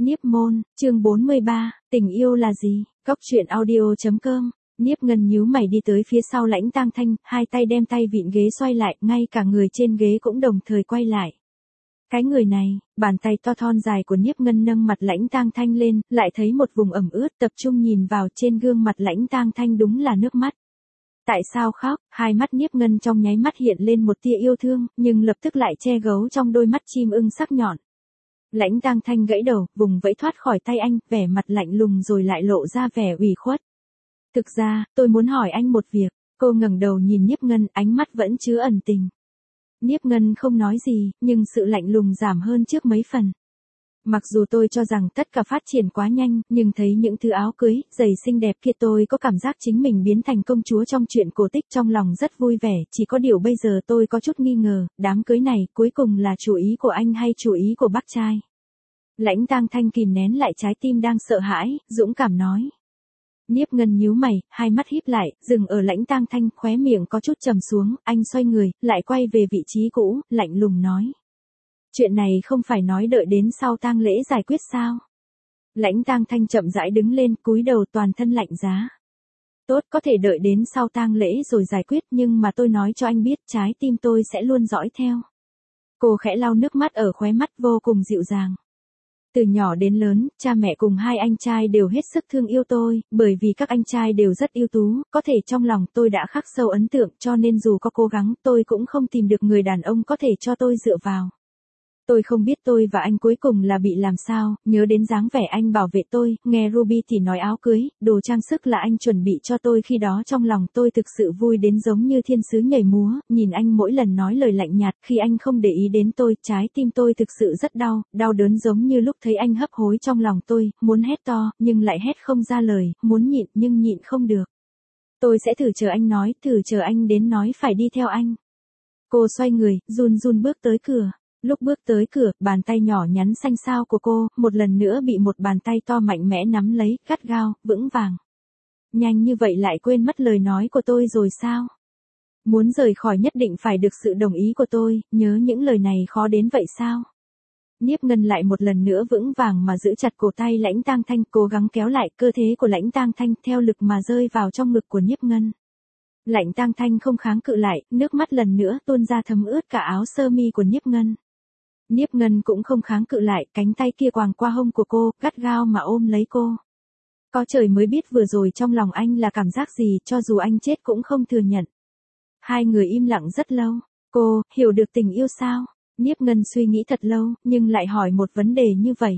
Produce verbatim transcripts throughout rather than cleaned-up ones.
Niếp môn, chương bốn mươi ba, tình yêu là gì? Cóc truyện audio.com. Niếp Ngân nhíu mày đi tới phía sau Lãnh Tang Thanh, hai tay đem tay vịn ghế xoay lại, ngay cả người trên ghế cũng đồng thời quay lại. Cái người này, bàn tay to thon dài của Niếp Ngân nâng mặt Lãnh Tang Thanh lên, lại thấy một vùng ẩm ướt, tập trung nhìn vào trên gương mặt Lãnh Tang Thanh đúng là nước mắt. Tại sao khóc? Hai mắt Niếp Ngân trong nháy mắt hiện lên một tia yêu thương, nhưng lập tức lại che giấu trong đôi mắt chim ưng sắc nhọn. Lãnh Tang Thanh gãy đầu, vùng vẫy thoát khỏi tay anh, vẻ mặt lạnh lùng rồi lại lộ ra vẻ ủy khuất. Thực ra, tôi muốn hỏi anh một việc. Cô ngẩng đầu nhìn Niếp Ngân, ánh mắt vẫn chứa ẩn tình. Niếp Ngân không nói gì, nhưng sự lạnh lùng giảm hơn trước mấy phần. Mặc dù tôi cho rằng tất cả phát triển quá nhanh, nhưng thấy những thứ áo cưới, giày xinh đẹp kia tôi có cảm giác chính mình biến thành công chúa trong truyện cổ tích, trong lòng rất vui vẻ, chỉ có điều bây giờ tôi có chút nghi ngờ, đám cưới này cuối cùng là chủ ý của anh hay chủ ý của bác trai. Lãnh Tang Thanh kìm nén lại trái tim đang sợ hãi, dũng cảm nói. Niếp Ngân nhíu mày, hai mắt híp lại, dừng ở Lãnh Tang Thanh, khóe miệng có chút trầm xuống, anh xoay người, lại quay về vị trí cũ, lạnh lùng nói. Chuyện này không phải nói đợi đến sau tang lễ giải quyết sao? Lãnh Tang Thanh chậm rãi đứng lên, cúi đầu toàn thân lạnh giá. Tốt, có thể đợi đến sau tang lễ rồi giải quyết, nhưng mà tôi nói cho anh biết, trái tim tôi sẽ luôn dõi theo. Cô khẽ lau nước mắt ở khóe mắt, vô cùng dịu dàng. Từ nhỏ đến lớn, cha mẹ cùng hai anh trai đều hết sức thương yêu tôi, bởi vì các anh trai đều rất ưu tú, có thể trong lòng tôi đã khắc sâu ấn tượng, cho nên dù có cố gắng, tôi cũng không tìm được người đàn ông có thể cho tôi dựa vào. Tôi không biết tôi và anh cuối cùng là bị làm sao, nhớ đến dáng vẻ anh bảo vệ tôi, nghe Ruby thì nói áo cưới, đồ trang sức là anh chuẩn bị cho tôi, khi đó trong lòng tôi thực sự vui đến giống như thiên sứ nhảy múa, nhìn anh mỗi lần nói lời lạnh nhạt, khi anh không để ý đến tôi, trái tim tôi thực sự rất đau, đau đớn giống như lúc thấy anh hấp hối trong lòng tôi, muốn hét to, nhưng lại hét không ra lời, muốn nhịn nhưng nhịn không được. Tôi sẽ thử chờ anh nói, thử chờ anh đến nói phải đi theo anh. Cô xoay người, run run bước tới cửa. Lúc bước tới cửa, bàn tay nhỏ nhắn xanh xao của cô, một lần nữa bị một bàn tay to mạnh mẽ nắm lấy, gắt gao, vững vàng. Nhanh như vậy lại quên mất lời nói của tôi rồi sao? Muốn rời khỏi nhất định phải được sự đồng ý của tôi, nhớ những lời này khó đến vậy sao? Niếp Ngân lại một lần nữa vững vàng mà giữ chặt cổ tay Lãnh Tang Thanh, cố gắng kéo lại cơ thể của Lãnh Tang Thanh theo lực mà rơi vào trong ngực của Niếp Ngân. Lãnh Tang Thanh không kháng cự lại, nước mắt lần nữa tuôn ra thấm ướt cả áo sơ mi của Niếp Ngân. Niếp Ngân cũng không kháng cự lại, cánh tay kia quàng qua hông của cô, gắt gao mà ôm lấy cô. Có trời mới biết vừa rồi trong lòng anh là cảm giác gì, cho dù anh chết cũng không thừa nhận. Hai người im lặng rất lâu. Cô, hiểu được tình yêu sao? Niếp Ngân suy nghĩ thật lâu, nhưng lại hỏi một vấn đề như vậy.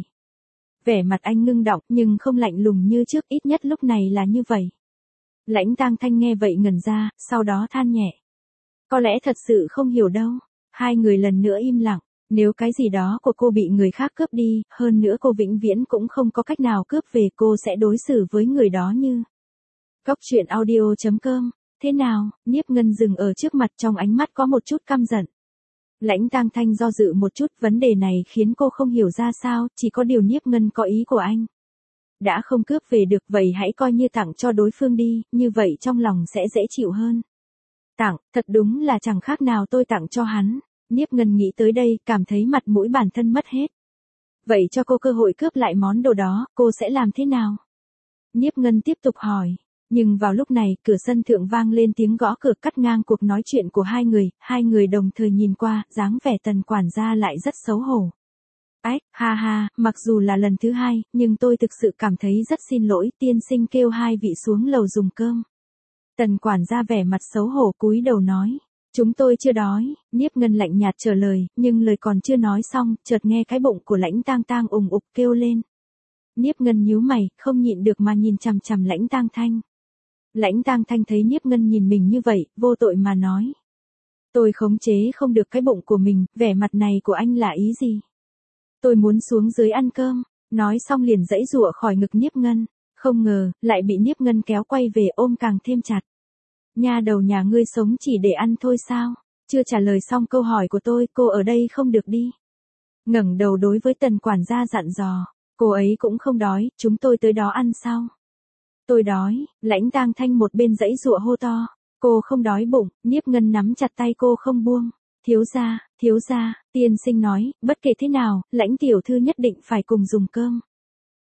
Vẻ mặt anh ngưng đọng, nhưng không lạnh lùng như trước, ít nhất lúc này là như vậy. Lãnh Tang Thanh nghe vậy ngẩn ra, sau đó than nhẹ. Có lẽ thật sự không hiểu đâu. Hai người lần nữa im lặng. Nếu cái gì đó của cô bị người khác cướp đi, hơn nữa cô vĩnh viễn cũng không có cách nào cướp về, cô sẽ đối xử với người đó như. Cóc truyện audio.com. Thế nào? Niếp Ngân dừng ở trước mặt, trong ánh mắt có một chút căm giận. Lãnh Tang Thanh do dự một chút, vấn đề này khiến cô không hiểu ra sao, chỉ có điều Niếp Ngân có ý của anh. Đã không cướp về được, vậy hãy coi như tặng cho đối phương đi, như vậy trong lòng sẽ dễ chịu hơn. Tặng, thật đúng là chẳng khác nào tôi tặng cho hắn. Niếp Ngân nghĩ tới đây, cảm thấy mặt mũi bản thân mất hết. Vậy cho cô cơ hội cướp lại món đồ đó, cô sẽ làm thế nào? Niếp Ngân tiếp tục hỏi. Nhưng vào lúc này, cửa sân thượng vang lên tiếng gõ cửa, cắt ngang cuộc nói chuyện của hai người, hai người đồng thời nhìn qua, dáng vẻ Tần quản gia lại rất xấu hổ. Ách, ha ha, mặc dù là lần thứ hai, nhưng tôi thực sự cảm thấy rất xin lỗi, tiên sinh kêu hai vị xuống lầu dùng cơm. Tần quản gia vẻ mặt xấu hổ cúi đầu nói. Chúng tôi chưa đói, Niếp Ngân lạnh nhạt trả lời, nhưng lời còn chưa nói xong, chợt nghe cái bụng của Lãnh Tang Tang ùng ục kêu lên. Niếp Ngân nhíu mày, không nhịn được mà nhìn chằm chằm Lãnh Tang Thanh. Lãnh Tang Thanh thấy Niếp Ngân nhìn mình như vậy, vô tội mà nói. Tôi khống chế không được cái bụng của mình, vẻ mặt này của anh là ý gì? Tôi muốn xuống dưới ăn cơm, nói xong liền giãy giụa khỏi ngực Niếp Ngân, không ngờ, lại bị Niếp Ngân kéo quay về ôm càng thêm chặt. Nha đầu nhà ngươi sống chỉ để ăn thôi sao? Chưa trả lời xong câu hỏi của tôi, cô ở đây không được đi. Ngẩng đầu đối với Tần quản gia dặn dò, cô ấy cũng không đói, chúng tôi tới đó ăn sau. Tôi đói, Lãnh Tang Thanh một bên giãy giụa hô to, cô không đói bụng, Niếp Ngân nắm chặt tay cô không buông. Thiếu gia, thiếu gia, tiên sinh nói, bất kể thế nào, Lãnh tiểu thư nhất định phải cùng dùng cơm.